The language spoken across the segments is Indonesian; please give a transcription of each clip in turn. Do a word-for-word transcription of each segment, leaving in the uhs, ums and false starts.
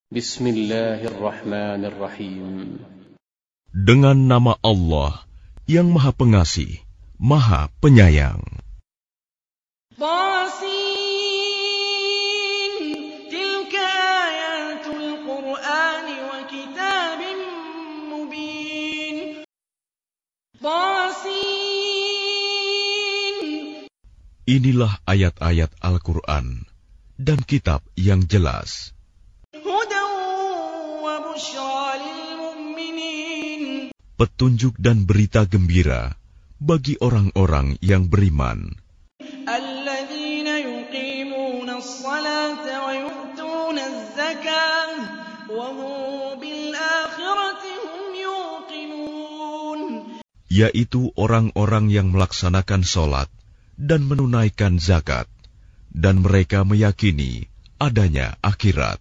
Bismillahirrahmanirrahim. Dengan nama Allah yang Maha Pengasih, Maha Penyayang. Tasin, tilka ayatul Qur'ani wa kitabim mubin. Tasin. Inilah ayat-ayat Al-Quran dan kitab yang jelas. Petunjuk dan berita gembira bagi orang-orang yang beriman. Yaitu orang-orang yang melaksanakan sholat dan menunaikan zakat, dan mereka meyakini adanya akhirat.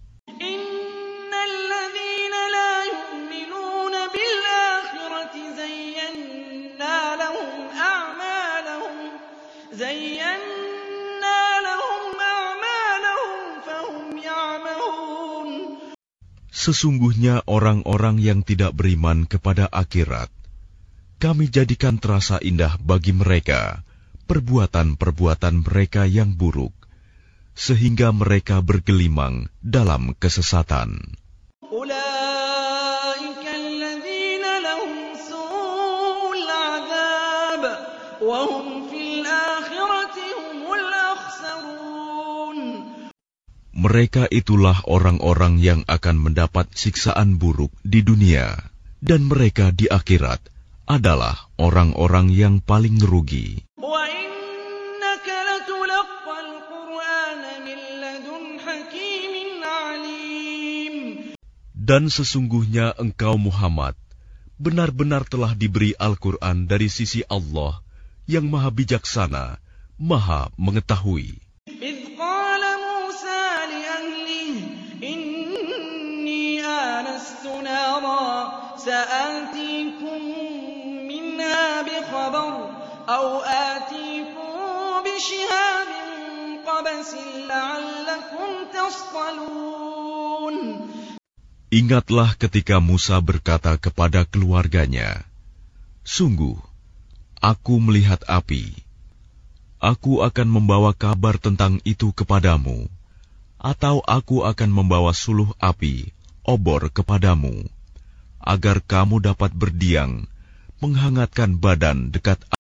Sesungguhnya orang-orang yang tidak beriman kepada akhirat, kami jadikan terasa indah bagi mereka perbuatan-perbuatan mereka yang buruk, sehingga mereka bergelimang dalam kesesatan. Mereka itulah orang-orang yang akan mendapat siksaan buruk di dunia, dan mereka di akhirat adalah orang-orang yang paling rugi. Dan sesungguhnya engkau Muhammad benar-benar telah diberi Al-Quran dari sisi Allah yang Maha Bijaksana, Maha Mengetahui. سآتيكم منها بخبر أو آتيكم بشهاب قبس لعلكم تصطلون. Ingatlah ketika Musa berkata kepada keluarganya, "Sungguh, aku melihat api. Aku akan membawa kabar tentang itu kepadamu, atau aku akan membawa suluh api, obor kepadamu, agar kamu dapat berdiam, menghangatkan badan dekat api."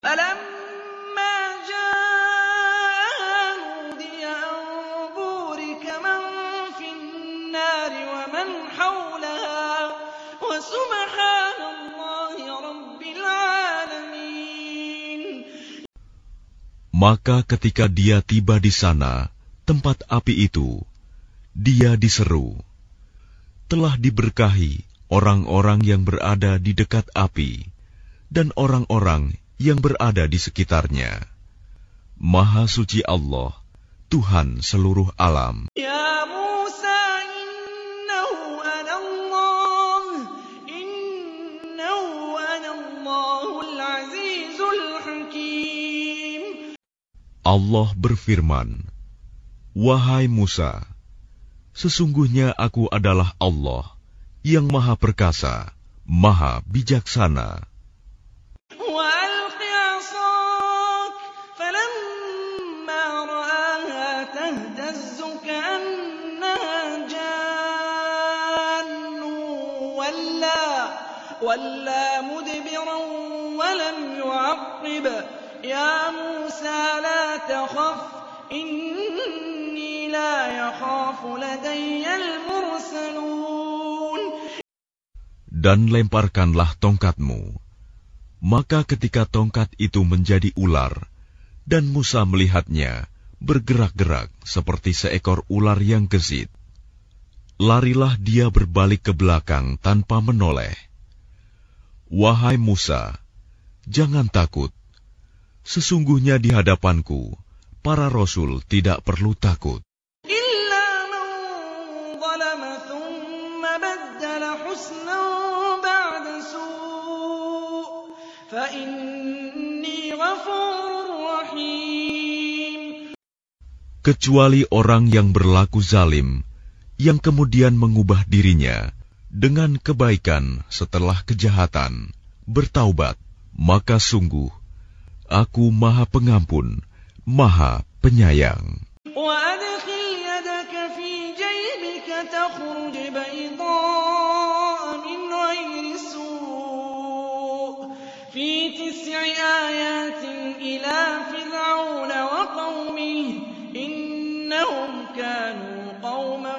Maka ketika dia tiba di sana, tempat api itu, dia diseru, "Telah diberkahi orang-orang yang berada di dekat api, dan orang-orang yang berada di sekitarnya. Maha suci Allah, Tuhan seluruh alam." Ya Musa, innahu ana Allah, innahu ana Allahul Azizul Hakim. Allah berfirman, "Wahai Musa, sesungguhnya aku adalah Allah yang Maha Perkasa, Maha Bijaksana." Ya Musa, la takhaf, inni la yakhafu ladayyal mursalun. Dan lemparkanlah tongkatmu. Maka ketika tongkat itu menjadi ular, dan Musa melihatnya bergerak-gerak seperti seekor ular yang gesit, larilah dia berbalik ke belakang tanpa menoleh. Wahai Musa, jangan takut. Sesungguhnya di hadapanku, para rasul tidak perlu takut. Kecuali orang yang berlaku zalim, yang kemudian mengubah dirinya dengan kebaikan setelah kejahatan, bertaubat, maka sungguh Aku Maha Pengampun, Maha Penyayang. وأدخل يدك في جيبك تخرج بيضاء من غير سوء في تسع آيات إلى فرعون وقومه إنهم كانوا قوما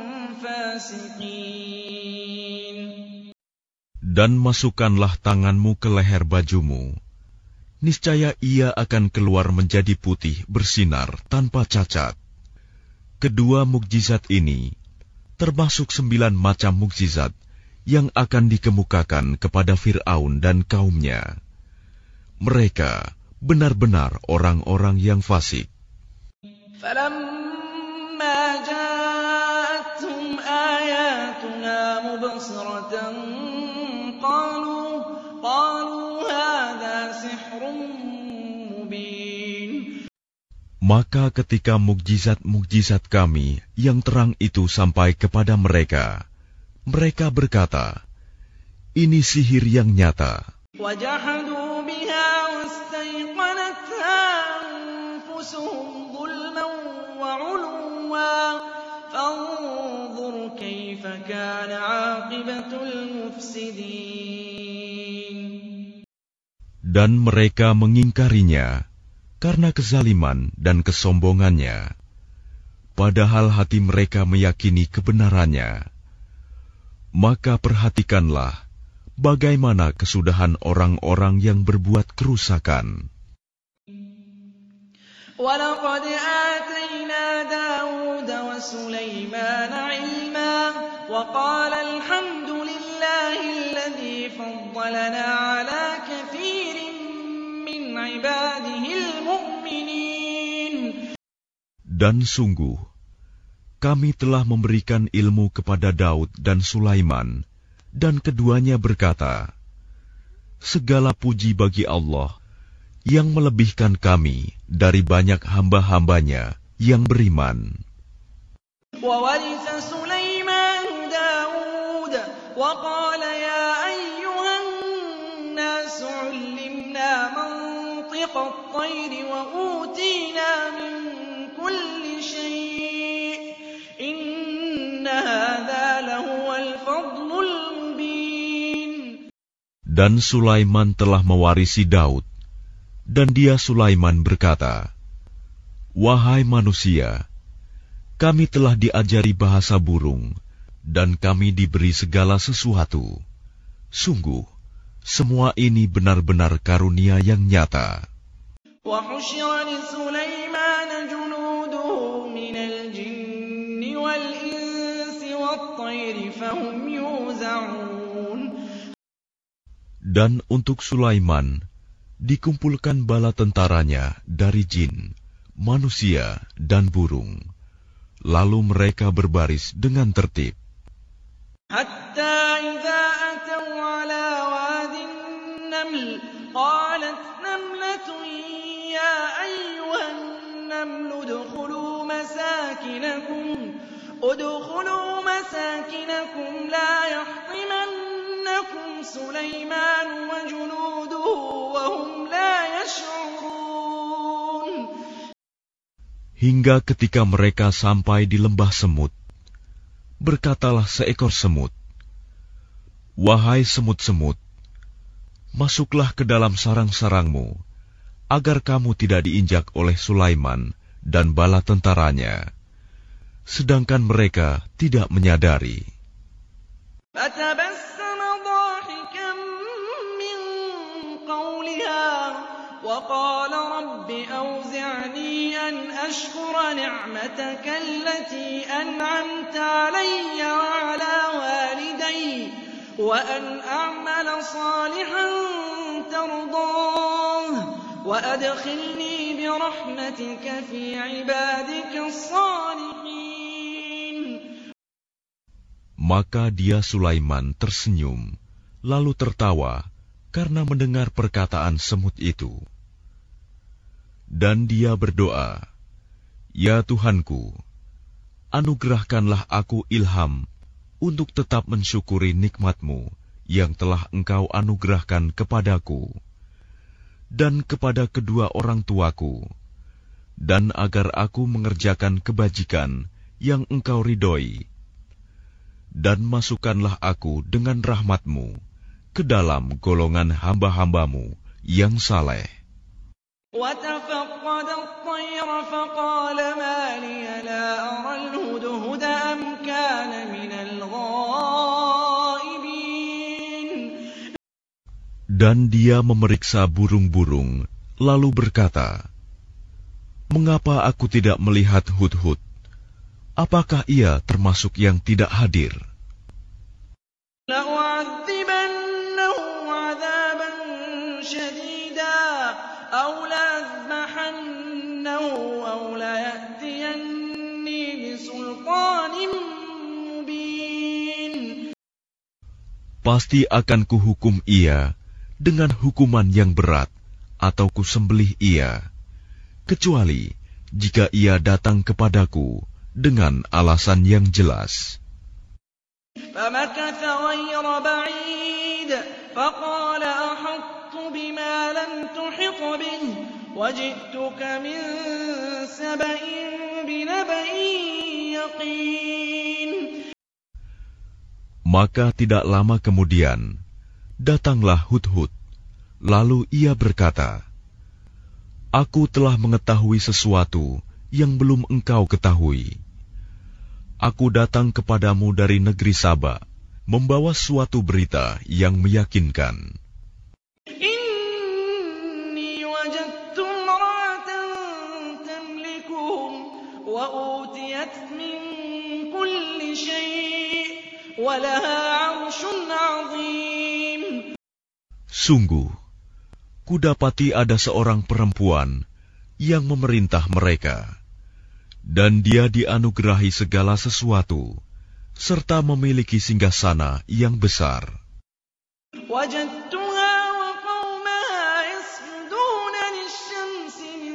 فاسقين. Dan masukkanlah tanganmu ke leher bajumu, niscaya ia akan keluar menjadi putih bersinar tanpa cacat. Kedua mukjizat ini termasuk sembilan macam mukjizat yang akan dikemukakan kepada Fir'aun dan kaumnya. Mereka benar-benar orang-orang yang fasik. فَلَمَّا جَاءَتْهُمْ آيَاتُنَا مُبْصِرَةً قَالُوا قَالُوا هَذَا سِحْرٌ مُبِينٌ. Maka ketika mukjizat-mukjizat kami yang terang itu sampai kepada mereka, mereka berkata, ini sihir yang nyata. وَجَحَدُوا بِهَا وَاسْتَيْقَنَتْهَا أَنفُسُهُمْ ظُلْمًا وَعُلُوًّا فَانظُرْ كَيْفَ كَانَ عَاقِبَةُ الْمُفْسِدِينَ. Dan mereka mengingkarinya karena kezaliman dan kesombongannya, padahal hati mereka meyakini kebenarannya. Maka perhatikanlah bagaimana kesudahan orang-orang yang berbuat kerusakan. وَلَقَدْ آتَيْنَا دَاوُودَ وَسُلَيْمَانَ عِلْمًا وَقَالَ الْحَمْدُ لِلَّهِ الَّذِي فَضَّلَنَا عَلَى كَثِيرٍ مِّنْ عِبَادِهِ الْمُؤْمِنِينَ. Dan sungguh, kami telah memberikan ilmu kepada Daud dan Sulaiman, dan keduanya berkata, segala puji bagi Allah yang melebihkan kami dari banyak hamba-hambanya yang beriman. وَوَرِثَ سُلَيْمَانُ دَاوُودَ وَقَالَ يَا أَيُّهَا النَّاسُ عُلِّمْنَا مَنطِقَ الطَّيْرِ وَأُوتِينَا مِن كُلِّ شَيْءٍ إِنَّ هَٰذَا لَهُوَ الْفَضْلُ الْمُبِينُ. Dan Sulaiman telah mewarisi Daud. Dan dia Sulaiman berkata, wahai manusia, kami telah diajari bahasa burung, dan kami diberi segala sesuatu. Sungguh, semua ini benar-benar karunia yang nyata. وَحُشِرَ لِسُلَيْمَانَ جُنُودُهُ مِنَ الْجِنِّ وَالْإِنسِ وَالطَّيْرِ فَهُمْ يُوزَعُونَ. Dan untuk Sulaiman dikumpulkan bala tentaranya dari jin, manusia, dan burung. Lalu mereka berbaris dengan tertib. حَتَّى إِذَا أَتَوْا عَلَى وَادِ النَّمْلِ قَالَتْ نَمْلَةٌ يَا أَيُّهَا النَّمْلُ ادْخُلُوا مَسَاكِنَكُمْ ادْخُلُوا مَسَاكِنَكُمْ لَا يَحْطِمَنَّكُمْ سُلَيْمَانُ وَجُنُودُهُ وَهُمْ لَا يَشْعُرُونَ. Hingga ketika mereka sampai di lembah semut, berkatalah seekor semut, wahai semut-semut, masuklah ke dalam sarang-sarangmu, agar kamu tidak diinjak oleh Sulaiman dan bala tentaranya, sedangkan mereka tidak menyadari. فَتَبَسَّمَ ضَاحِكًا مِّن قَوْلِهَا وَقَالَ رَبِّ أَوْزِعْنِي أَنْ أَشْكُرَ نِعْمَتَكَ الَّتِي أَنْعَمْتَ عَلَيَّ وَعَلَى وَالِدَيَّ وَأَنْ أَعْمَلَ صَالِحًا تَرْضَاهُ وَأَدْخِلْنِي بِرَحْمَتِكَ فِي عِبَادِكَ الصَّالِحِينَ. Maka dia Sulaiman tersenyum, lalu tertawa karena mendengar perkataan semut itu. Dan dia berdoa, ya Tuhanku, anugerahkanlah aku ilham untuk tetap mensyukuri nikmat-Mu yang telah Engkau anugerahkan kepadaku dan kepada kedua orang tuaku, dan agar aku mengerjakan kebajikan yang Engkau ridhoi. Dan masukkanlah aku dengan rahmat-Mu ke dalam golongan hamba-hamba-Mu yang saleh. وَتَفَقَّدَ الطَّيْرَ فَقَالَ مَا لِيَ لَا أَرَى الْهُدْهُدَ أَمْ كَانَ مِنَ الْغَائِبِينَ. Dan dia memeriksa burung-burung, lalu berkata, "Mengapa aku tidak melihat Hudhud? Apakah ia termasuk yang tidak hadir?" لَأُعَذِّبَنَّهُ عَذَابًا شَدِيدًا أَوْ لَأَذْبَحَنَّهُ أَوْ لَيَأْتِيَنِّي بِسُلْطَانٍ مُّبِينٍ. Pasti akan kuhukum ia dengan hukuman yang berat, atau kusembelih ia, kecuali jika ia datang kepadaku dengan alasan yang jelas. فَمَكَثَ غَيْرَ بَعِيدٍ فَقَالَ أَحَطتُ بِمَا لَمْ تُحِطْ بِهِ وَجِئْتُكَ مِنْ سَبَإٍ بِنَبَإٍ يَقِينٍ. Maka tidak lama kemudian datanglah Hudhud, lalu ia berkata, "Aku telah mengetahui sesuatu yang belum engkau ketahui. Aku datang kepadamu dari negeri Saba, membawa suatu berita yang meyakinkan. Inni wajadtu imra'atan tamlikuhum wa utiyat min kulli syai' wa laha 'arsyun 'azim." Sungguh, kudapati ada seorang perempuan yang memerintah mereka, dan dia dianugerahi segala sesuatu, serta memiliki singgasana yang besar. Wajadtuha wa qawmaha yasjuduna lisyamsi min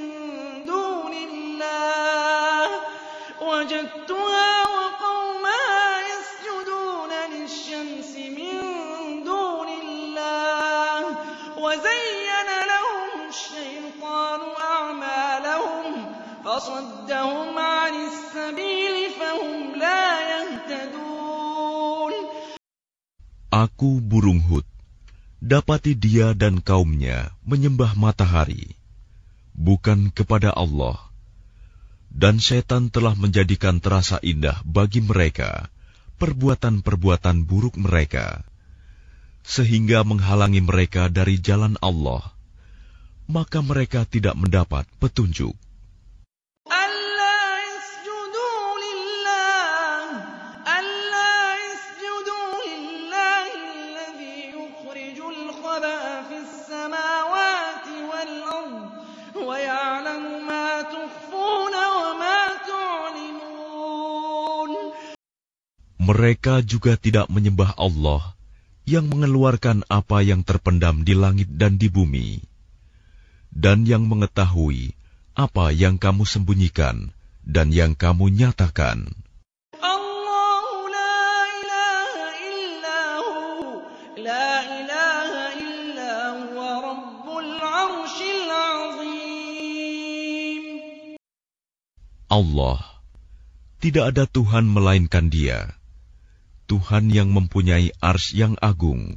dunillah. Wajadtuha wa qawmaha yasjuduna lisyamsi min dunillah. Wa zayyana lahum asy-syaitanu a'malahum fasaddahum 'anis sabili fahum la yahtadun. Aku burung Hud, dapati dia dan kaumnya menyembah matahari, bukan kepada Allah, dan setan telah menjadikan terasa indah bagi mereka perbuatan-perbuatan buruk mereka, sehingga menghalangi mereka dari jalan Allah, maka mereka tidak mendapat petunjuk. Mereka juga tidak menyembah Allah yang mengeluarkan apa yang terpendam di langit dan di bumi, dan yang mengetahui apa yang kamu sembunyikan dan yang kamu nyatakan. Allahu la ilaha illahu, la ilaha illahu wa rabbul arshil azim. Allah, tidak ada Tuhan melainkan Dia, Tuhan yang mempunyai arsy yang agung.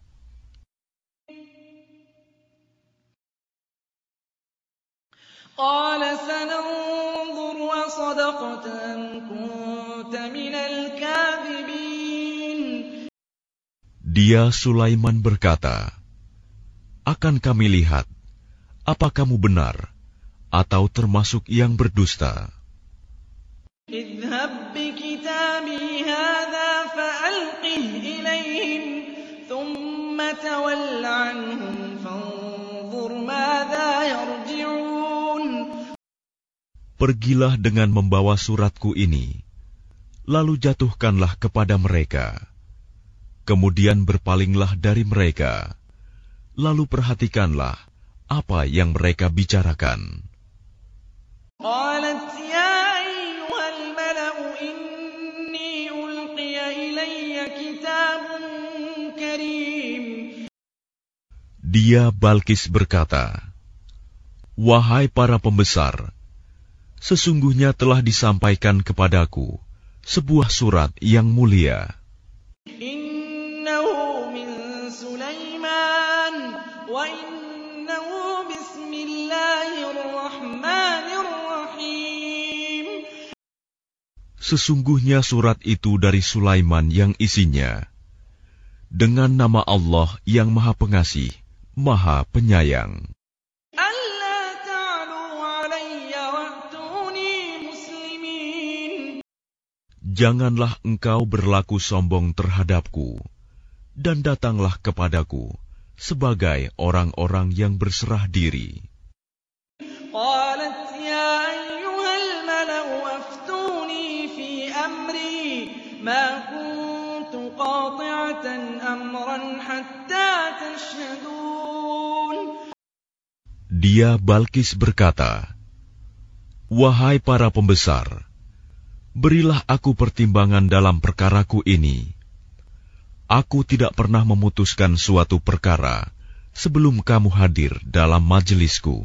Qala sananzur asadaqta am kunta minal kadhibin. Dia Sulaiman berkata, "Akan kami lihat, apa kamu benar atau termasuk yang berdusta." Idhhab bikitabi hadha fa'alqih ilayhim thumma tawall anhum fanzur madha yarji'un. Pergilah dengan membawa suratku ini, lalu jatuhkanlah kepada mereka. Kemudian berpalinglah dari mereka, lalu perhatikanlah apa yang mereka bicarakan. Qalat ya ayyuhal mala'u كتاب كريم. Dia Balkis berkata, "Wahai para pembesar, sesungguhnya telah disampaikan kepadaku sebuah surat yang mulia. Innahu min Sulaiman wa innahu bismillahirrahmanirrahim." Sesungguhnya surat itu dari Sulaiman yang isinya dengan nama Allah yang Maha Pengasih, Maha Penyayang. Janganlah engkau berlaku sombong terhadapku, dan datanglah kepadaku sebagai orang-orang yang berserah diri. Qalat ya ayyuhal mala'u aftuni fi amri ma kuntu qati'atan amran hatta tashhadun. Dia Balkis berkata, "Wahai para pembesar, berilah aku pertimbangan dalam perkaraku ini. Aku tidak pernah memutuskan suatu perkara sebelum kamu hadir dalam majelisku."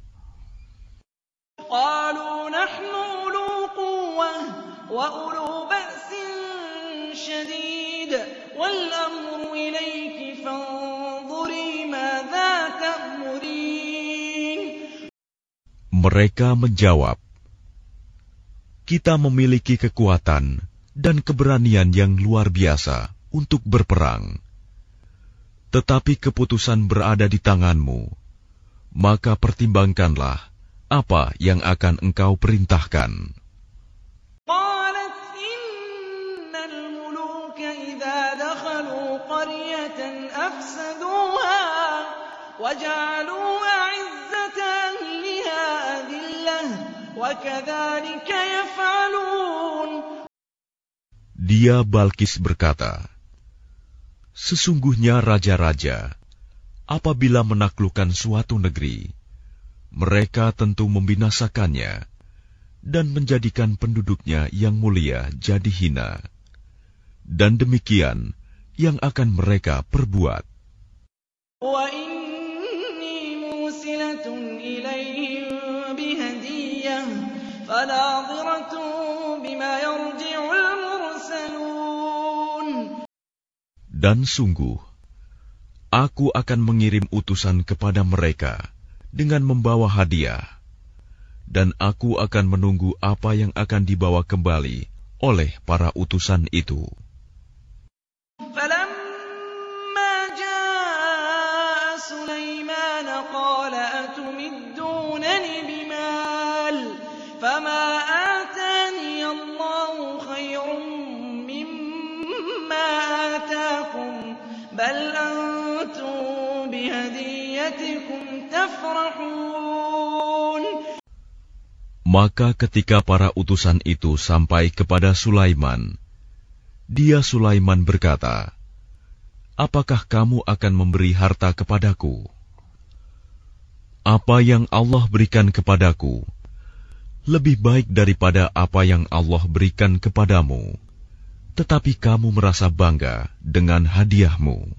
Qalu nahnu ulu quwwah wa ulu ba'sin shadid wal amru ilayki fanzuri madza ta'murin. Mereka menjawab, "Kita memiliki kekuatan dan keberanian yang luar biasa untuk berperang. Tetapi keputusan berada di tanganmu, maka pertimbangkanlah apa yang akan engkau perintahkan." Qalat innal muluka idza dakhalu qaryatan afsaduha wa ja'alu 'izzata ahliha adillah wa kadzalika yaf'alun. Dia Balkis berkata, "Sesungguhnya raja-raja, apabila menaklukkan suatu negeri, mereka tentu membinasakannya dan menjadikan penduduknya yang mulia jadi hina. Dan demikian yang akan mereka perbuat." Wa inni musilatun ilaihim bihadiyah fanadhiratun bima yarji'ul mursalun. Dan sungguh, aku akan mengirim utusan kepada mereka dengan membawa hadiah, dan aku akan menunggu apa yang akan dibawa kembali oleh para utusan itu. Falamma jaa Sulaiman qala atumiddunani bimal fama atani Allahu khairum mimma ataakum bal antum bihadiyatikum. Maka ketika para utusan itu sampai kepada Sulaiman, dia Sulaiman berkata, "Apakah kamu akan memberi harta kepadaku? Apa yang Allah berikan kepadaku lebih baik daripada apa yang Allah berikan kepadamu, tetapi kamu merasa bangga dengan hadiahmu."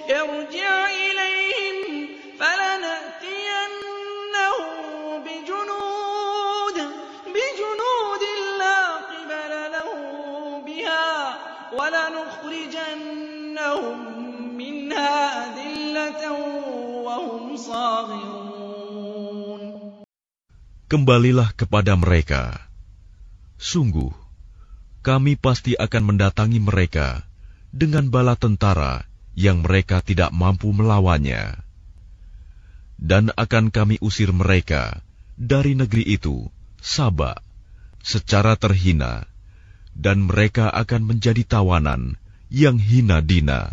Kembalilah kepada mereka. Sungguh, kami pasti akan mendatangi mereka dengan bala tentara yang mereka tidak mampu melawannya. Dan akan kami usir mereka dari negeri itu, Saba, secara terhina, dan mereka akan menjadi tawanan yang hina dina.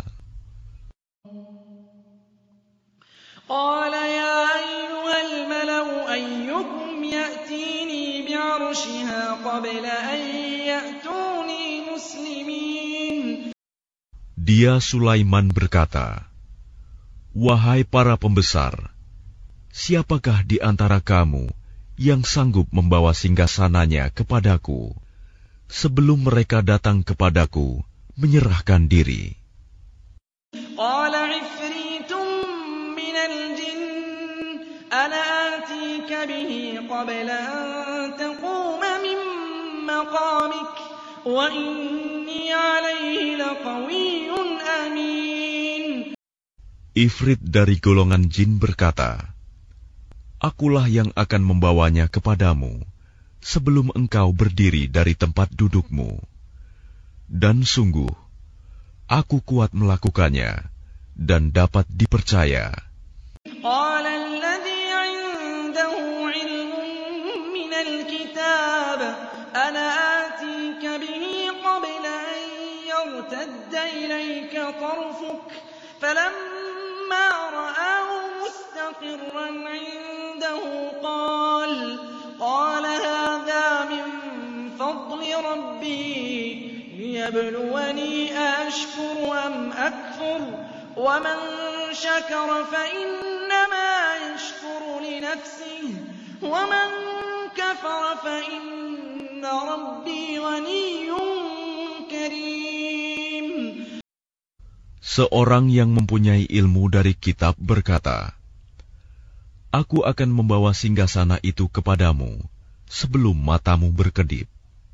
Qala ya ayyuhal mala'u ayyukum ya'tini bi'arshiha qabla an ya'tuni muslimin. Dia Sulaiman berkata, "Wahai para pembesar, siapakah di antara kamu yang sanggup membawa singgasananya kepadaku sebelum mereka datang kepadaku menyerahkan diri. قال عفريت من الجن أنا آتيك به قبل أن تقوم من مقامك وإني عليه لقوي أمين. Ifrit dari golongan jin berkata, Akulah yang akan membawanya kepadamu sebelum engkau berdiri dari tempat dudukmu. Dan sungguh, aku kuat melakukannya dan dapat dipercaya. قال الذي عنده علم من الكتاب أنا آتيك به قبل أن يرتد إليك طرفك فلما رآه مستقرا عنده قال قال هذا من فضل ربي ليبلوني أأشكر أم أكفر ومن شكر فإنما يشكر لنفسه ومن كفر فإن ربي غني كريم. Seorang yang mempunyai ilmu dari kitab berkata, Aku akan membawa singgasana itu kepadamu sebelum matamu berkedip.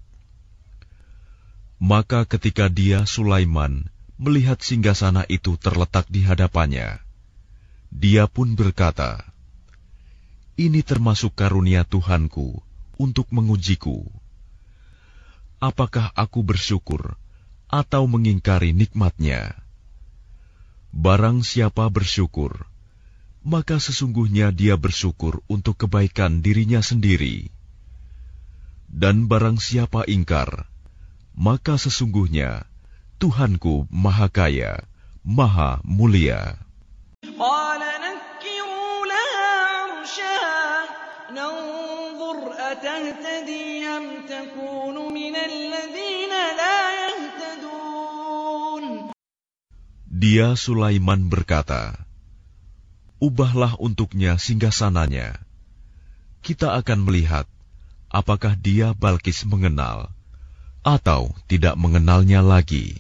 Maka ketika dia, Sulaiman, melihat singgasana itu terletak di hadapannya, dia pun berkata, Ini termasuk karunia Tuhanku untuk mengujiku. Apakah aku bersyukur atau mengingkari nikmatnya? Barang siapa bersyukur, maka sesungguhnya dia bersyukur untuk kebaikan dirinya sendiri. Dan barang siapa ingkar, maka sesungguhnya Tuhanku Maha Kaya, Maha Mulia. قال نكروا لها عرشها ننظر أتهتدي أم تكون من الذين لا يهتدون. Dia Sulaiman berkata, Ubahlah untuknya singgasananya. Kita akan melihat apakah dia Balkis mengenal atau tidak mengenalnya lagi.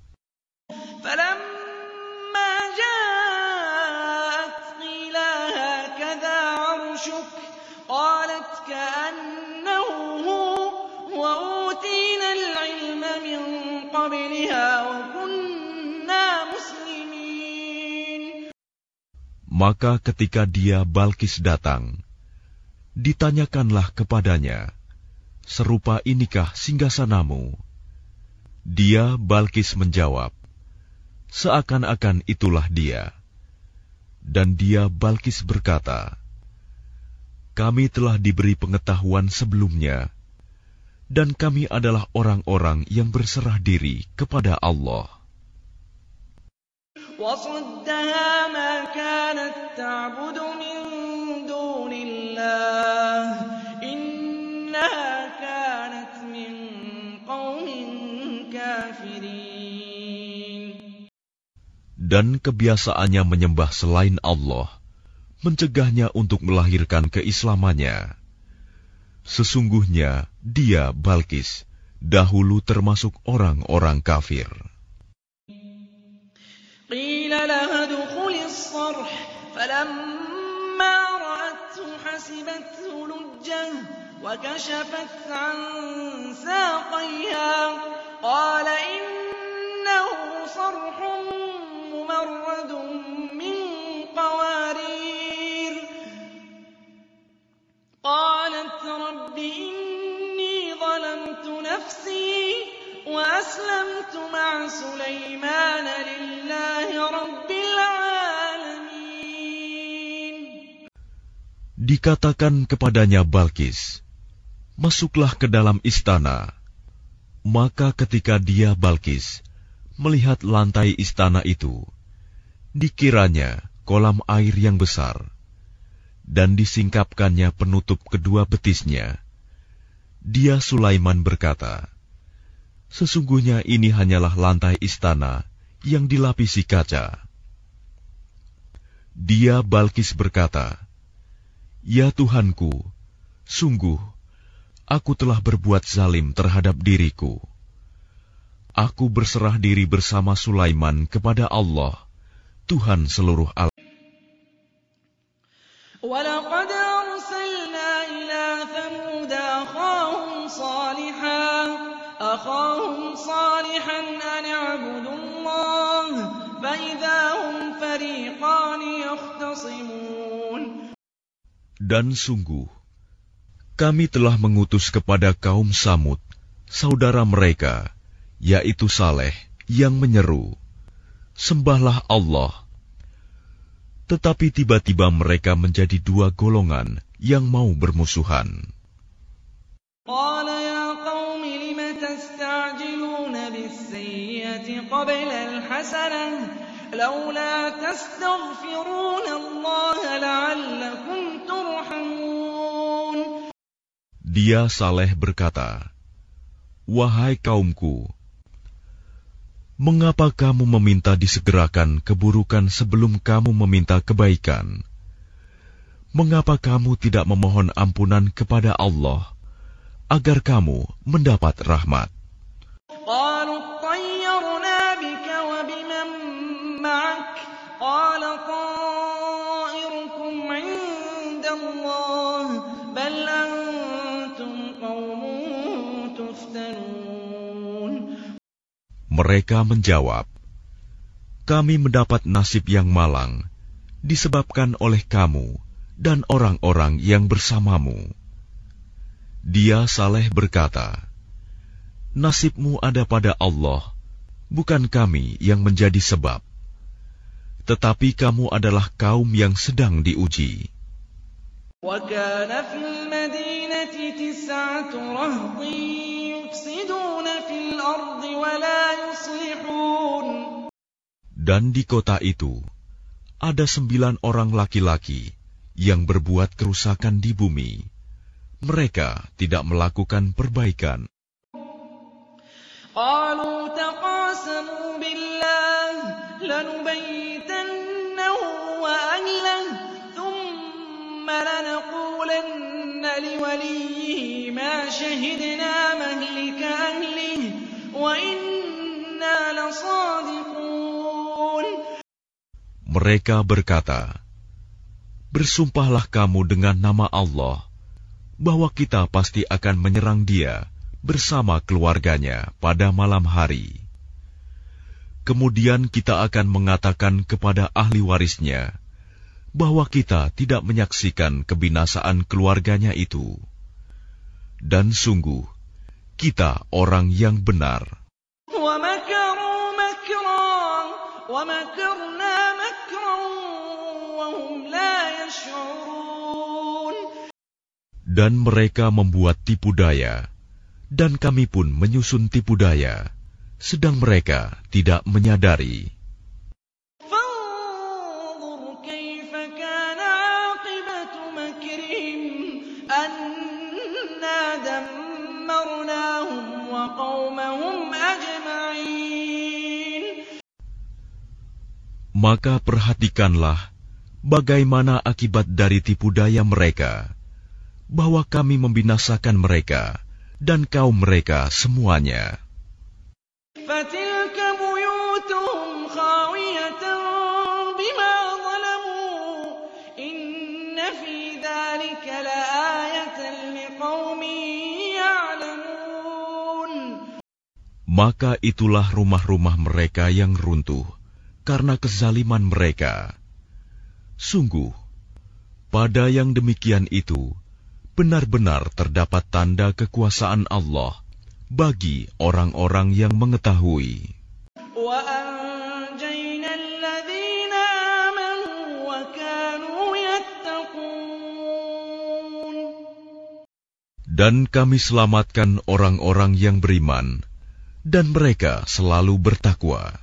فلما جاءت قيل هكذا عرشك قالت كأنه هو وأوتينا العلم من قبلها وكنا مسلمين. Maka ketika dia Balkis datang, ditanyakanlah kepadanya, Serupa inikah singgasanamu? Dia Balkis menjawab, Seakan-akan itulah dia. Dan dia Balkis berkata, Kami telah diberi pengetahuan sebelumnya, dan kami adalah orang-orang yang berserah diri kepada Allah. وصدها ما كانت تعبد من دون الله إنها كانت من قوم كافرين. Dan kebiasaannya menyembah selain Allah mencegahnya untuk melahirkan keislamannya. Sesungguhnya dia Balkis dahulu termasuk orang-orang kafir. قيل لها ادخلي الصرح فلما رأته حسبته لجة وكشفت عن ساقيها قال إنه صرح ممرد من قوارير قالت رب إني ظلمت نفسي وأسلمت مع سليمان لله رب العالمين. Dikatakan kepadanya Balkis, Masuklah ke dalam istana. Maka ketika dia Balkis melihat lantai istana itu, dikiranya kolam air yang besar, dan disingkapkannya penutup kedua betisnya. Dia Sulaiman berkata, Sesungguhnya ini hanyalah lantai istana yang dilapisi kaca. Dia Balkis berkata, Ya Tuhanku, sungguh, aku telah berbuat zalim terhadap diriku. Aku berserah diri bersama Sulaiman kepada Allah, Tuhan seluruh alam. وَلَقَدْ أَرْسَلْنَا إِلَىٰ ثَمُودَ أَخَاهُمْ صَالِحًا أَخَاهُمْ صَالِحًا أَنِ اعْبُدُوا اللَّهَ فَإِذَا هُمْ فَرِيقَانِ يَخْتَصِمُونَ. Dan sungguh, kami telah mengutus kepada kaum Samud, saudara mereka, yaitu Saleh, yang menyeru, "Sembahlah Allah." Tetapi tiba-tiba mereka menjadi dua golongan yang mau bermusuhan. قَالَ يَا قَوْمِ لِمَ تَسْتَعْجِلُونَ بِالسَّيِّئَةِ قَبْلَ الْحَسَنَةِ لَوْلَا تَسْتَغْفِرُونَ اللَّهَ لَعَلَّكُمْ تُرْحَمُونَ. Dia Saleh berkata, "Wahai kaumku, mengapa kamu meminta disegerakan keburukan sebelum kamu meminta kebaikan? Mengapa kamu tidak memohon ampunan kepada Allah agar kamu mendapat rahmat?" قَالُوا اطَّيَّرْنَا بِكَ وَبِمَن مَّعَكَ قَالَ طَائِرُكُمْ عِندَ اللَّهِ بَلْ أَنتُمْ قَوْمٌ تُفْتَنُونَ. Mereka menjawab, "Kami mendapat nasib yang malang disebabkan oleh kamu dan orang-orang yang bersamamu." Dia Saleh berkata, "Nasibmu ada pada Allah, bukan kami yang menjadi sebab. Tetapi kamu adalah kaum yang sedang diuji." وَكَانَ فِي الْمَدِينَةِ تِسْعَةُ رَهْطٍ يُفْسِدُونَ فِي الْأَرْضِ وَلَا يُصْلِحُونَ. Dan di kota itu ada sembilan orang laki-laki yang berbuat kerusakan di bumi. Mereka tidak melakukan perbaikan. قَالُوا تَقَاسَمُوا بِاللَّهِ لَنُبَيِّتَنَّهُ وَأَهْلَهُ ثُمَّ لَنَقُولَنَّ لِوَلِيِّهِ مَا شَهِدْنَا مَهْلِكَ أَهْلِهِ وَإِنَّا لَصَادِقُونَ. Mereka berkata, "Bersumpahlah kamu dengan nama Allah bahwa kita pasti akan menyerang dia bersama keluarganya pada malam hari. Kemudian kita akan mengatakan kepada ahli warisnya bahwa kita tidak menyaksikan kebinasaan keluarganya itu. Dan sungguh, kita orang yang benar." وَمَكَرُوا مَكْرًا وَمَكَرْنَا مَكْرًا وَهُمْ لَا يَشْعُرُونَ. Dan mereka membuat tipu daya, dan kami pun menyusun tipu daya, sedang mereka tidak menyadari. فَانظُرْ كَيْفَ كَانَ عَاقِبَةُ مَكْرِهِمْ أَنَّا دَمَّرْنَاهُمْ وَقَوْمَهُمْ أَجْمَعِينَ. Maka perhatikanlah bagaimana akibat dari tipu daya mereka, bahwa kami membinasakan mereka dan kaum mereka semuanya. فَتِلْكَ بُيُوتُهُمْ خَاوِيَةً بِمَا ظَلَمُوا إِنَّ فِي ذَلِكَ لَآيَةً لِقَوْمٍ يَعْلَمُونَ. Maka itulah rumah-rumah mereka yang runtuh karena kezaliman mereka. Sungguh, pada yang demikian itu benar-benar terdapat tanda kekuasaan Allah bagi orang-orang yang mengetahui. وَأَنجَيْنَا الَّذِينَ آمَنُوا وَكَانُوا يَتَّقُونَ. Dan kami selamatkan orang-orang yang beriman, dan mereka selalu bertakwa.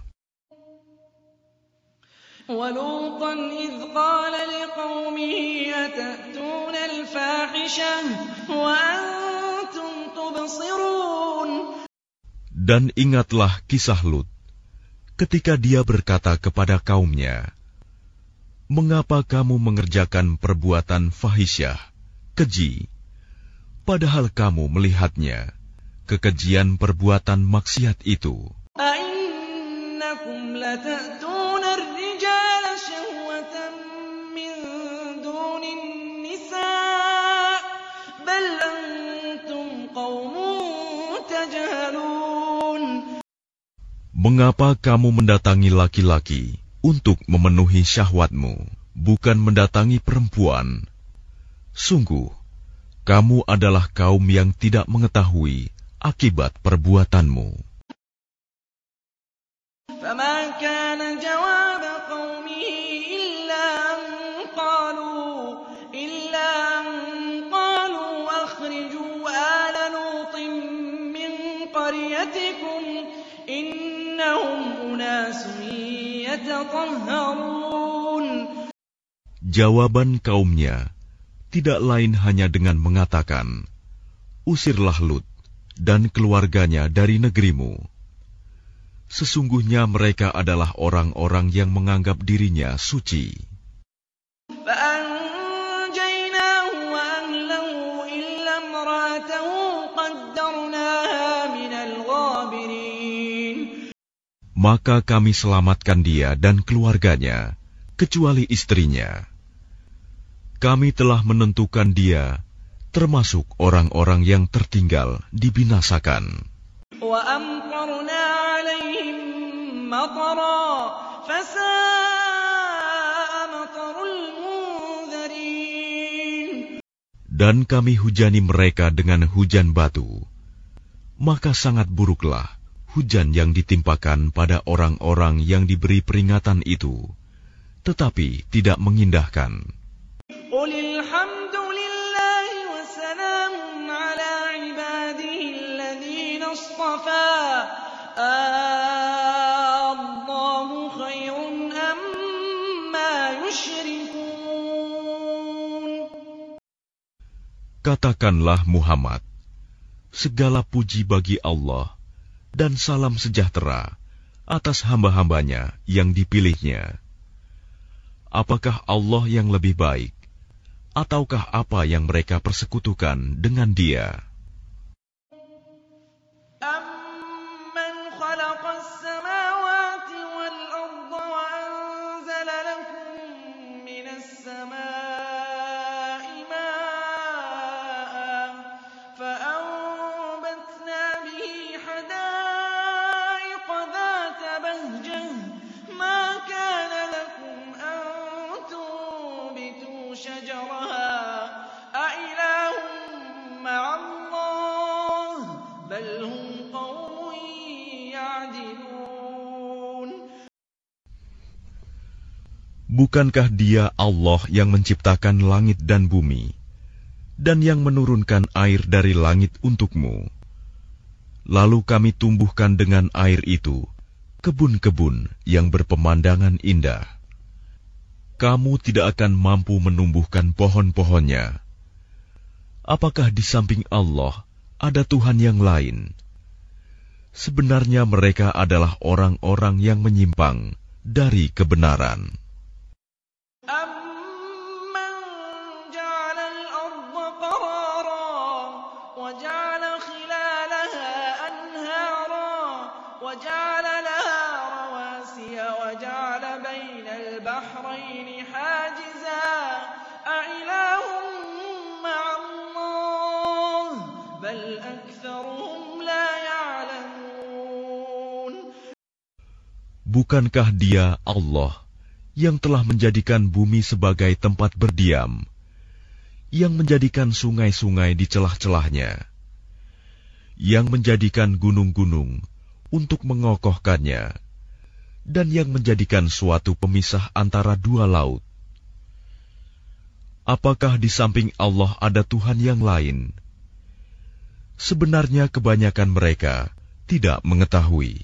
وَلُوطًا إِذْ قَالَ لِقَوْمِهِ أَتَأْتُونَ الْفَاحِشَةَ وَأَنْتُمْ تُبْصِرُونَ. Dan ingatlah kisah Lut, ketika dia berkata kepada kaumnya, "Mengapa kamu mengerjakan perbuatan fahisyah, keji, padahal kamu melihatnya, kekejian perbuatan maksiat itu?" أَإِنَّكُمْ لَتَأْتُونَ الرِّجَالَ شَهْوَةً مِّن دُونِ النِّسَاءِ بَلْ أَنتُمْ قَوْمٌ تَجْهَلُونَ. Mengapa kamu mendatangi laki-laki untuk memenuhi syahwatmu, bukan mendatangi perempuan? Sungguh, kamu adalah kaum yang tidak mengetahui akibat perbuatanmu. فَمَا كَانَ جَوَابَ قَوْمِهِ إِلَّا أَن قَالُوا إِلَّا أَن قَالُوا أَخْرِجُوا آلَ لُوطٍ مِّن قَرْيَتِكُمْ إِنَّهُمْ أُنَاسٌ يَتَطَهَّرُونَ. Jawaban kaumnya tidak lain hanya dengan mengatakan, "Usirlah Lut dan keluarganya dari negerimu." Sesungguhnya mereka adalah orang-orang yang menganggap dirinya suci. فَأَنجَيْنَاهُ وَأَهْلَهُ إِلَّا امْرَأَتَهُ قَدَّرْنَاهَا مِنَ الْغَابِرِينَ. Maka kami selamatkan dia dan keluarganya, kecuali istrinya. Kami telah menentukan dia termasuk orang-orang yang tertinggal dibinasakan. وَأَمْطَرْنَا عَلَيْهِم مَّطَرًا فَسَاءَ مَطَرُ الْمُنذَرِينَ. Dan kami hujani mereka dengan hujan batu, maka sangat buruklah hujan yang ditimpakan pada orang-orang yang diberi peringatan itu, tetapi tidak mengindahkan. قُلِ الْحَمْدُ لِلَّهِ وَسَلَامٌ عَلَىٰ عِبَادِهِ الَّذِينَ اصْطَفَىٰ أَاللَّهُ خَيْرٌ أَمَّا يُشْرِكُونَ. Katakanlah Muhammad, segala puji bagi Allah dan salam sejahtera atas hamba-hambanya yang dipilihnya. Apakah Allah yang lebih baik, ataukah apa yang mereka persekutukan dengan Dia? أَمَّنْ خَلَقَ السَّمَاوَاتِ وَالْأَرْضَ وَأَنزَلَ لَكُم مِّنَ السَّمَاءِ مَاءً فَأَنبَتْنَا بِهِ حَدَائِقَ ذَاتَ بَهْجَةٍ مَّا كَانَ لَكُمْ أَن تُنبِتُوا شَجَرَهَا أَإِلَٰهٌ مَّعَ اللَّهِ بَلْ هُمْ قَوْمٌ يَعْدِلُونَ. Bukankah Dia Allah yang menciptakan langit dan bumi, dan yang menurunkan air dari langit untukmu? Lalu kami tumbuhkan dengan air itu kebun-kebun yang berpemandangan indah. Kamu tidak akan mampu menumbuhkan pohon-pohonnya. Apakah di samping Allah ada Tuhan yang lain? Sebenarnya mereka adalah orang-orang yang menyimpang dari kebenaran. أَمَّن جَعَلَ الْأَرْضَ قَرَارًا وَجَعَلَ خِلَالَهَا أَنْهَارًا وَجَعَلَ لَهَا رَوَاسِيَ وَجَعَلَ بَيْنَ الْبَحْرَيْنِ حَاجِزًا أَإِلَٰهٌ مَّعَ اللَّهِ بَلْ أَكْثَرُهُمْ لَا يَعْلَمُونَ. Bukankah Dia Allah yang telah menjadikan bumi sebagai tempat berdiam, yang menjadikan sungai-sungai di celah-celahnya, yang menjadikan gunung-gunung untuk mengokohkannya, dan yang menjadikan suatu pemisah antara dua laut? Apakah di samping Allah ada Tuhan yang lain? Sebenarnya kebanyakan mereka tidak mengetahui.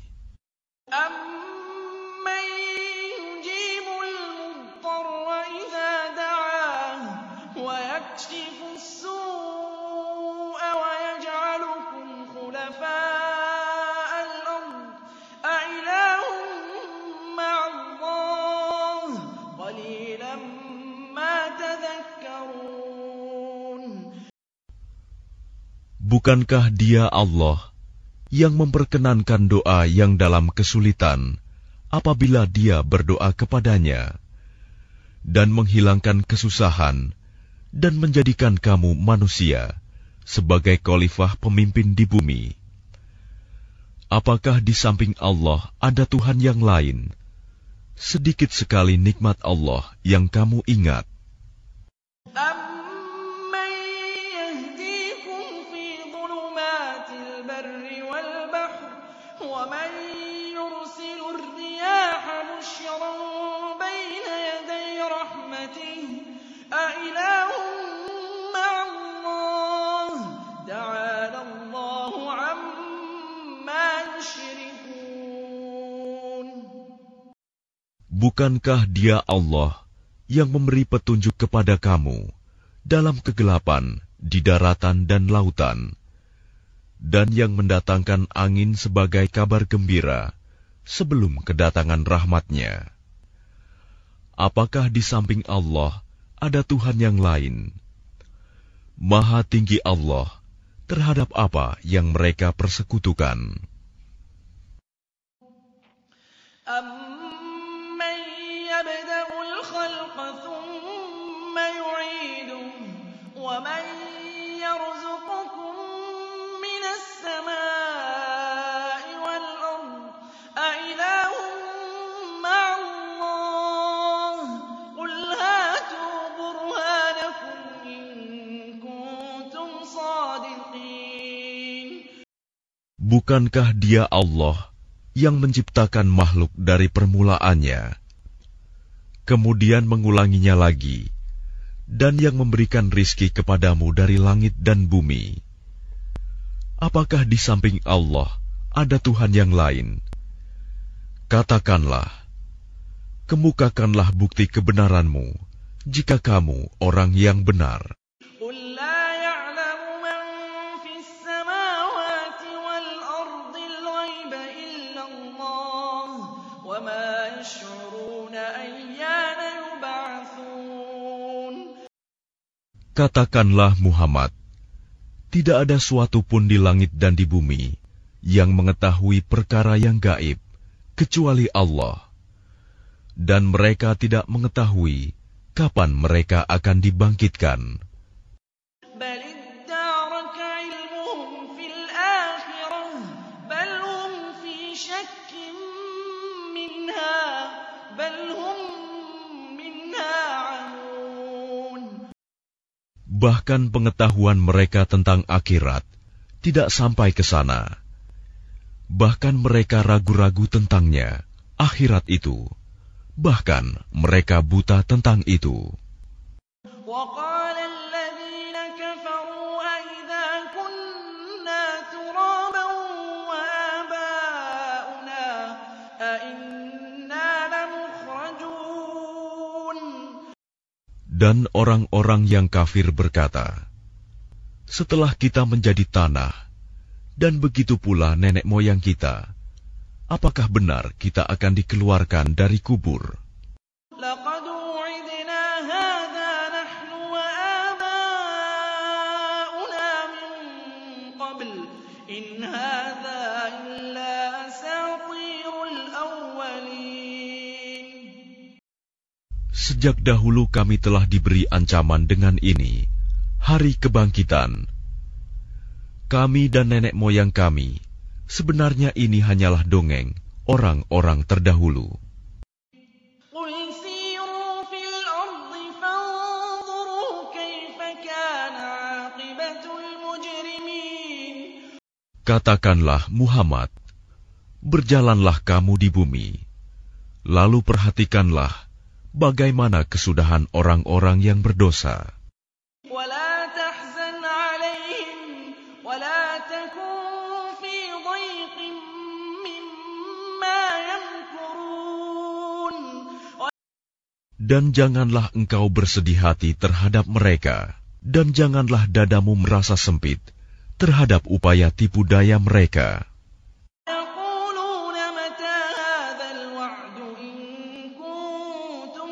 Bukankah Dia Allah yang memperkenankan doa yang dalam kesulitan apabila dia berdoa kepadanya, dan menghilangkan kesusahan, dan menjadikan kamu manusia sebagai khalifah pemimpin di bumi. Apakah di samping Allah ada Tuhan yang lain? Sedikit sekali nikmat Allah yang kamu ingat. أَمَّن يَهْدِيكُمْ فِي ظُلُمَاتِ الْبَرِّ وَالْبَحْرِ وَمَن يُرْسِلُ الرِّيَاحَ بُشْرًا بَيْنَ يَدَيْ رَحْمَتِهِ أَإِلَٰهٌ مَّعَ اللَّهِ تَعَالَى اللَّهُ عَمَّا يُشْرِكُونَ. Bukankah Dia Allah yang memberi petunjuk kepada kamu dalam kegelapan di daratan dan lautan, dan yang mendatangkan angin sebagai kabar gembira sebelum kedatangan rahmat-Nya? Apakah di samping Allah ada Tuhan yang lain? Maha tinggi Allah terhadap apa yang mereka persekutukan. أَمَّن يَبْدَأُ الْخَلْقَ ثُمَّ يُعِيدُهُ وَمَن يَرْزُقُكُم مِّنَ السَّمَاءِ وَالْأَرْضِ أَإِلَٰهٌ مَّعَ اللَّهِ قُلْ هَاتُوا بُرْهَانَكُمْ إِن كُنتُمْ صَادِقِينَ. Bukankah Dia Allah yang menciptakan makhluk dari permulaannya, kemudian mengulanginya lagi, dan yang memberikan rizki kepadamu dari langit dan bumi? Apakah di samping Allah ada Tuhan yang lain? Katakanlah, kemukakanlah bukti kebenaranmu jika kamu orang yang benar. قُل لَّا يَعْلَمُ مَن فِي السَّمَاوَاتِ وَالْأَرْضِ الْغَيْبَ إِلَّا اللَّهُ وَمَا يَشْعُرُونَ أَيَّانَ يُبْعَثُونَ. Katakanlah Muhammad, tidak ada suatu pun di langit dan di bumi yang mengetahui perkara yang gaib kecuali Allah, dan mereka tidak mengetahui kapan mereka akan dibangkitkan. بَلِ ادَّارَكَ عِلْمُهُمْ فِي الْآخِرَةِ بَلْ هُمْ فِي شَكٍّ مِّنْهَا بَلْ هُم مِّنْهَا عَمُونَ. Bahkan pengetahuan mereka tentang akhirat tidak sampai ke sana. Bahkan mereka ragu-ragu tentangnya, akhirat itu. Bahkan mereka buta tentang itu. وَقَالَ الَّذِينَ كَفَرُوا أَإِذَا كُنَّا تُرَابًا وَآبَاؤُنَا أَإِنَّا لَمُخْرَجُونَ. Dan orang-orang yang kafir berkata, setelah kita menjadi tanah, dan begitu pula nenek moyang kita, apakah benar kita akan dikeluarkan dari kubur? لَقَدْ وُعِدْنَا هَٰذَا نَحْنُ وَآبَاؤُنَا مِن قَبْلُ إِنْ هَٰذَا إِلَّا أَسَاطِيرُ الْأَوَّلِينَ. Sejak dahulu kami telah diberi ancaman dengan ini, hari kebangkitan. Kami dan nenek moyang kami, sebenarnya ini hanyalah dongeng orang-orang terdahulu. قُلْ سِيرُوا فِي الْأَرْضِ فَانظُرُوا كَيْفَ كَانَ عَاقِبَةُ الْمُجْرِمِينَ. Katakanlah Muhammad, berjalanlah kamu di bumi, lalu perhatikanlah bagaimana kesudahan orang-orang yang berdosa. وَلَا تَحْزَنْ عَلَيْهِمْ وَلَا تَكُن فِي ضَيْقٍ مِّمَّا يَمْكُرُونَ. Dan janganlah engkau bersedih hati terhadap mereka, dan janganlah dadamu merasa sempit terhadap upaya tipu daya mereka. يَقُولُونَ مَتَىٰ هَٰذَا الْوَعْدُ إِن كُنتُمْ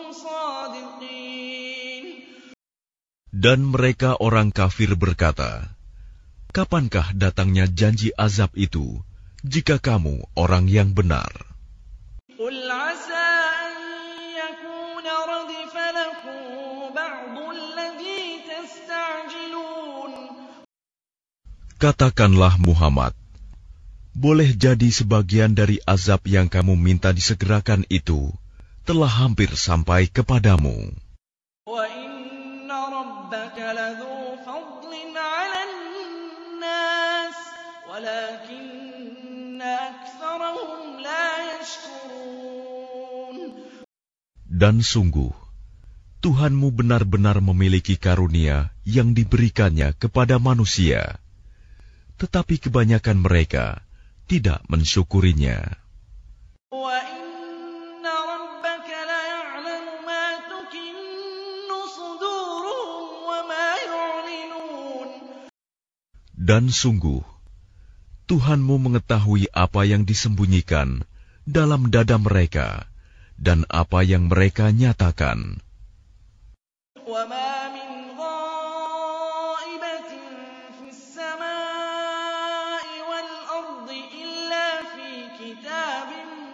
صَادِقِينَ. Dan mereka orang kafir berkata, kapankah datangnya janji azab itu, jika kamu orang yang benar? قل عسى أن يكون ردف لكم بعض الذي تستعجلون. Katakanlah Muhammad, boleh jadi sebagian dari azab yang kamu minta disegerakan itu telah hampir sampai kepadamu. وَإِنَّ رَبَّكَ لَذُو فَضْلٍ عَلَى النَّاسِ وَلَكِنَّ أَكْثَرَهُمْ لَا يَشْكُرُونَ. Dan sungguh, Tuhanmu benar-benar memiliki karunia yang diberikannya kepada manusia, tetapi kebanyakan mereka tidak mensyukurinya. وَإِنَّ رَبَّكَ لَيَعْلَمُ مَا تُكِنُّ صُدُورُهُمْ وَمَا يُعْلِنُونَ. Dan sungguh, Tuhanmu mengetahui apa yang disembunyikan dalam dada mereka dan apa yang mereka nyatakan. وَمَا مِنْ غَائِبَةٍ فِي السَّمَاءِ وَالْأَرْضِ إِلَّا فِي كِتَابٍ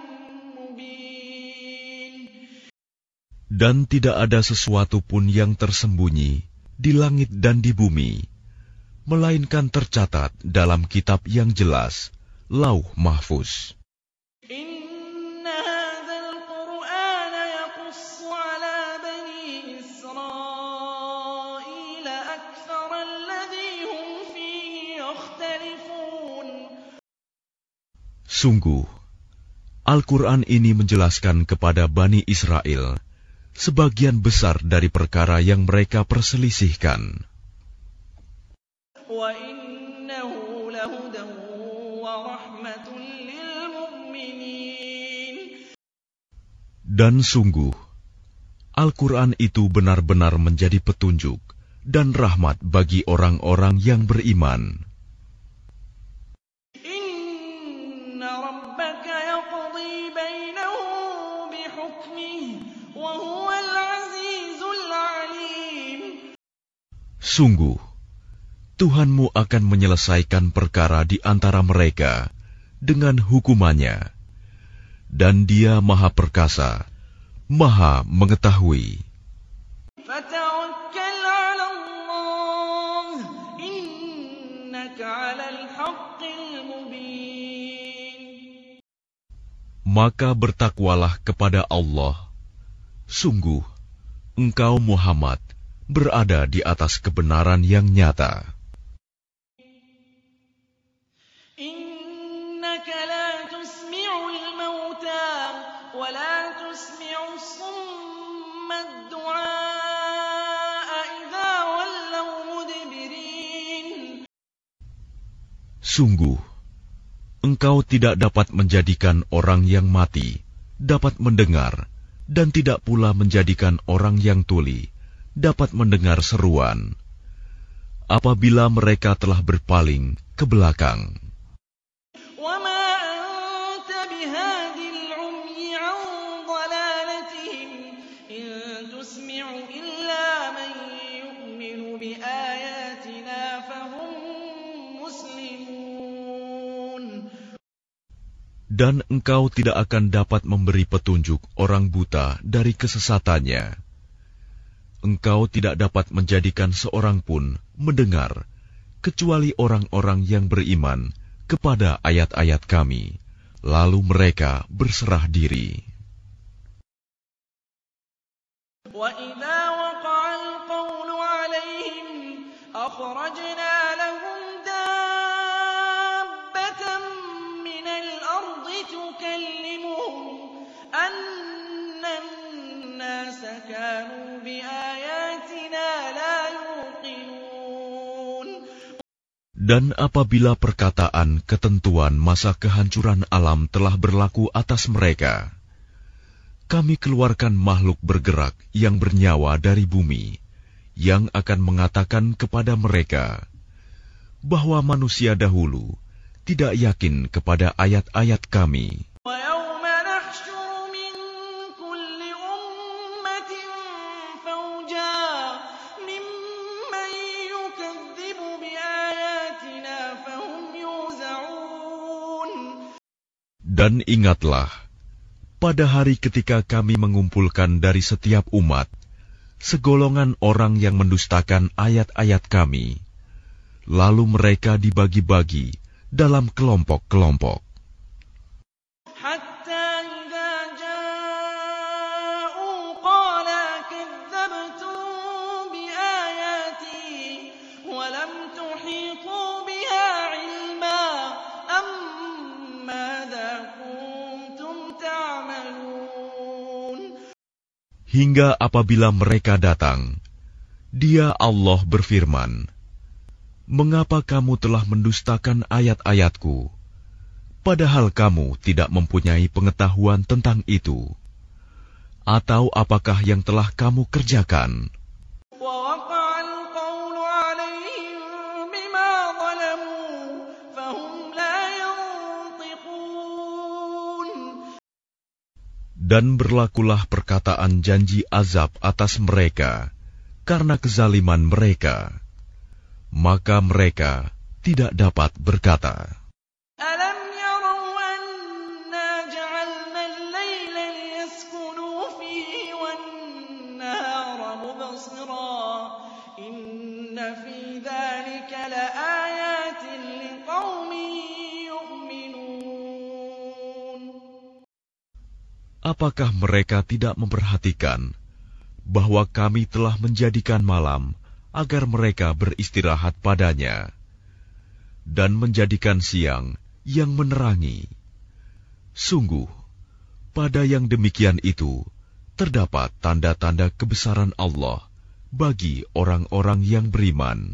مُبِينٍ. Dan tidak ada sesuatu pun yang tersembunyi di langit dan di bumi, melainkan tercatat dalam kitab yang jelas, Lauh Mahfuz. إِنَّ هَذَا الْقُرْآنَ يَقُصُّ عَلَى بَنِي إِسْرَائِيلَ أَكْثَرَ الَّذِي هُمْ فِيهِ يَخْتَلِفُونَ. Sungguh, Al-Quran ini menjelaskan kepada Bani Israel sebagian besar dari perkara yang mereka perselisihkan. وَإِنَّهُ لَهُدًى وَرَحْمَةٌ لِّلْمُؤْمِنِينَ. Dan sungguh, Al-Quran itu benar-benar menjadi petunjuk dan rahmat bagi orang-orang yang beriman. إِنَّ رَبَّكَ يَقْضِي بَيْنَهُم بِحُكْمِهِ وَهُوَ الْعَزِيزُ الْعَلِيمُ. Sungguh, Tuhanmu akan menyelesaikan perkara di antara mereka dengan hukumannya, dan Dia Maha Perkasa, Maha Mengetahui. فَتَوَكَّلْ عَلَى اللَّهِ إِنَّكَ عَلَى الْحَقِّ الْمُبِينِ. Maka bertakwalah kepada Allah. Sungguh, engkau Muhammad berada di atas kebenaran yang nyata. إِنَّكَ لَا تُسْمِعُ الْمَوْتَى وَلَا تُسْمِعُ الصُّمَّ الدُّعَاءَ إِذَا وَلَّوْا مُدْبِرِينَ. Sungguh, engkau tidak dapat menjadikan orang yang mati dapat mendengar, dan tidak pula menjadikan orang yang tuli dapat mendengar seruan apabila mereka telah berpaling ke belakang. وَمَا أَنْتَ بِهَادِ الْعُمْيِ عَنْ ضَلَالَتِهِمْ إِنْ تُسْمِعُ إِلَّا مَنْ يُؤْمِنُ بِآيَاتِنَا فَهُمْ مُسْلِمُونَ. Dan engkau tidak akan dapat memberi petunjuk orang buta dari kesesatannya. Engkau tidak dapat menjadikan seorang pun mendengar, kecuali orang-orang yang beriman kepada ayat-ayat kami, lalu mereka berserah diri. وَإِذَا وَقَعَ الْقَوْلُ عَلَيْهِمْ أَخْرَجْنَا لَهُمْ دَابَّةً مِّنَ الْأَرْضِ تُكَلِّمُهُمْ أَنَّ النَّاسَ كَانُوا بِآيَاتِنَا لَا يُوقِنُونَ. Dan apabila perkataan ketentuan masa kehancuran alam telah berlaku atas mereka, kami keluarkan makhluk bergerak yang bernyawa dari bumi, yang akan mengatakan kepada mereka bahwa manusia dahulu tidak yakin kepada ayat-ayat kami. وَيَوْمَ نَحْشُرُ مِنْ كُلِّ أُمَّةٍ فَوْجًا مِّمَّنْ يُكَذِّبُ بِآيَاتِنَا Dan ingatlah, pada hari ketika kami mengumpulkan dari setiap umat segolongan orang yang mendustakan ayat-ayat kami, lalu mereka dibagi-bagi dalam kelompok-kelompok. Hingga apabila mereka datang, Dia Allah berfirman, "Mengapa kamu telah mendustakan ayat-ayatku, padahal kamu tidak mempunyai pengetahuan tentang itu? Atau apakah yang telah kamu kerjakan?" Dan berlakulah perkataan janji azab atas mereka karena kezaliman mereka, maka mereka tidak dapat berkata, Alam yarau anna ja'alna al-layla liyaskunu fihi wan-nahara mubsira inna fi dhalika laayatin liqaumin yu'minun. Apakah mereka tidak memperhatikan bahwa kami telah menjadikan malam agar mereka beristirahat padanya, dan menjadikan siang yang menerangi? Sungguh, pada yang demikian itu terdapat tanda-tanda kebesaran Allah bagi orang-orang yang beriman.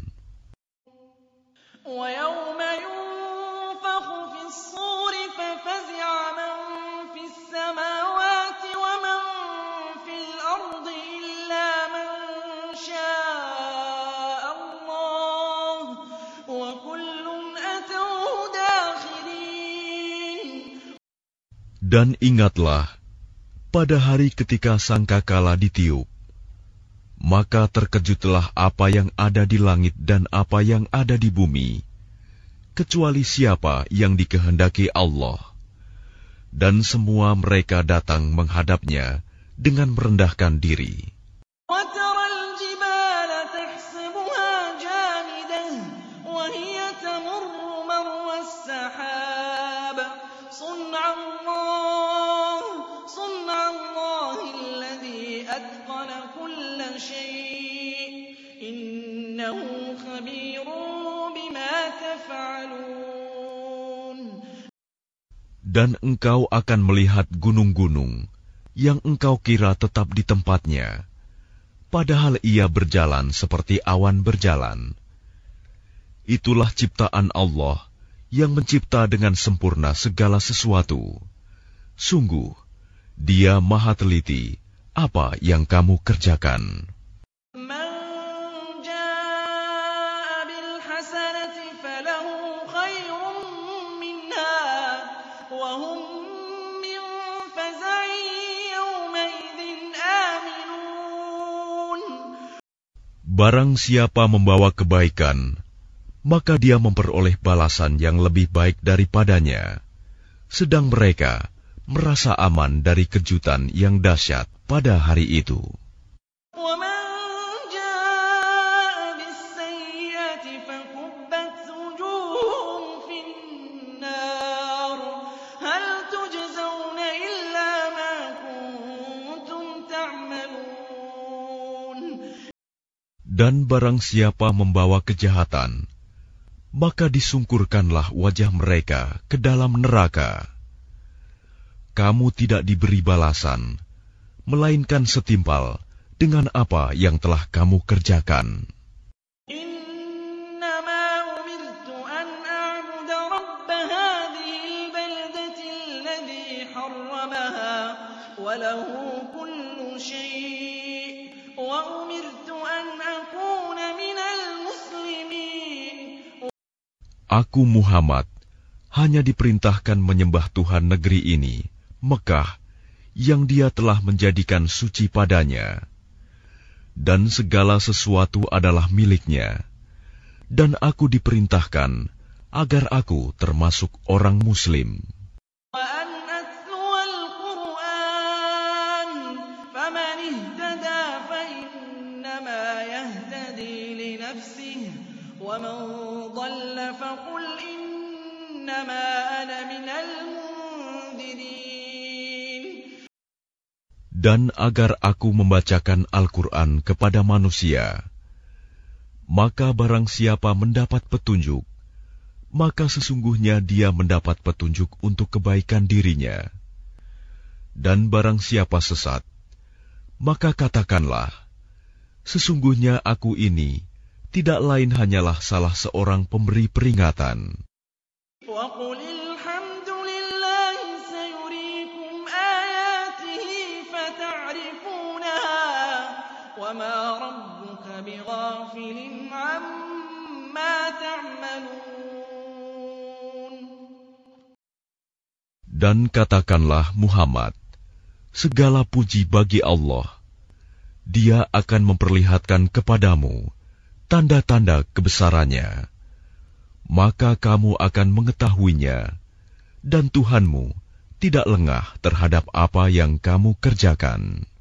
Dan ingatlah, pada hari ketika sangkakala ditiup, maka terkejutlah apa yang ada di langit dan apa yang ada di bumi, kecuali siapa yang dikehendaki Allah. Dan semua mereka datang menghadapnya dengan merendahkan diri. Dan engkau akan melihat gunung-gunung yang engkau kira tetap di tempatnya, padahal ia berjalan seperti awan berjalan. Itulah ciptaan Allah yang mencipta dengan sempurna segala sesuatu. Sungguh, Dia Maha Teliti apa yang kamu kerjakan. Barang siapa membawa kebaikan, maka dia memperoleh balasan yang lebih baik daripadanya, sedang mereka merasa aman dari kejutan yang dahsyat pada hari itu. Dan barang siapa membawa kejahatan, maka disungkurkanlah wajah mereka ke dalam neraka. Kamu tidak diberi balasan, melainkan setimpal dengan apa yang telah kamu kerjakan. Aku Muhammad hanya diperintahkan menyembah Tuhan negeri ini, Mekah, yang Dia telah menjadikan suci padanya, dan segala sesuatu adalah miliknya, dan aku diperintahkan agar aku termasuk orang Muslim. لنفسه ومن ضل فقل إنما أنا من المنذرين. Dan agar aku membacakan Al-Quran kepada manusia, maka barang siapa mendapat petunjuk, maka sesungguhnya dia mendapat petunjuk untuk kebaikan dirinya. Dan barang siapa sesat, maka katakanlah, sesungguhnya aku ini tidak lain hanyalah salah seorang pemberi peringatan. وَقُلِ الْحَمْدُ لِلَّهِ سَيُرِيكُمْ آيَاتِهِ فَتَعْرِفُونَهَا وَمَا رَبُّكَ بِغَافِلٍ عَمَّا تَعْمَلُونَ. Dan katakanlah Muhammad, segala puji bagi Allah. Dia akan memperlihatkan kepadamu tanda-tanda kebesarannya. Maka kamu akan mengetahuinya, dan Tuhanmu tidak lengah terhadap apa yang kamu kerjakan.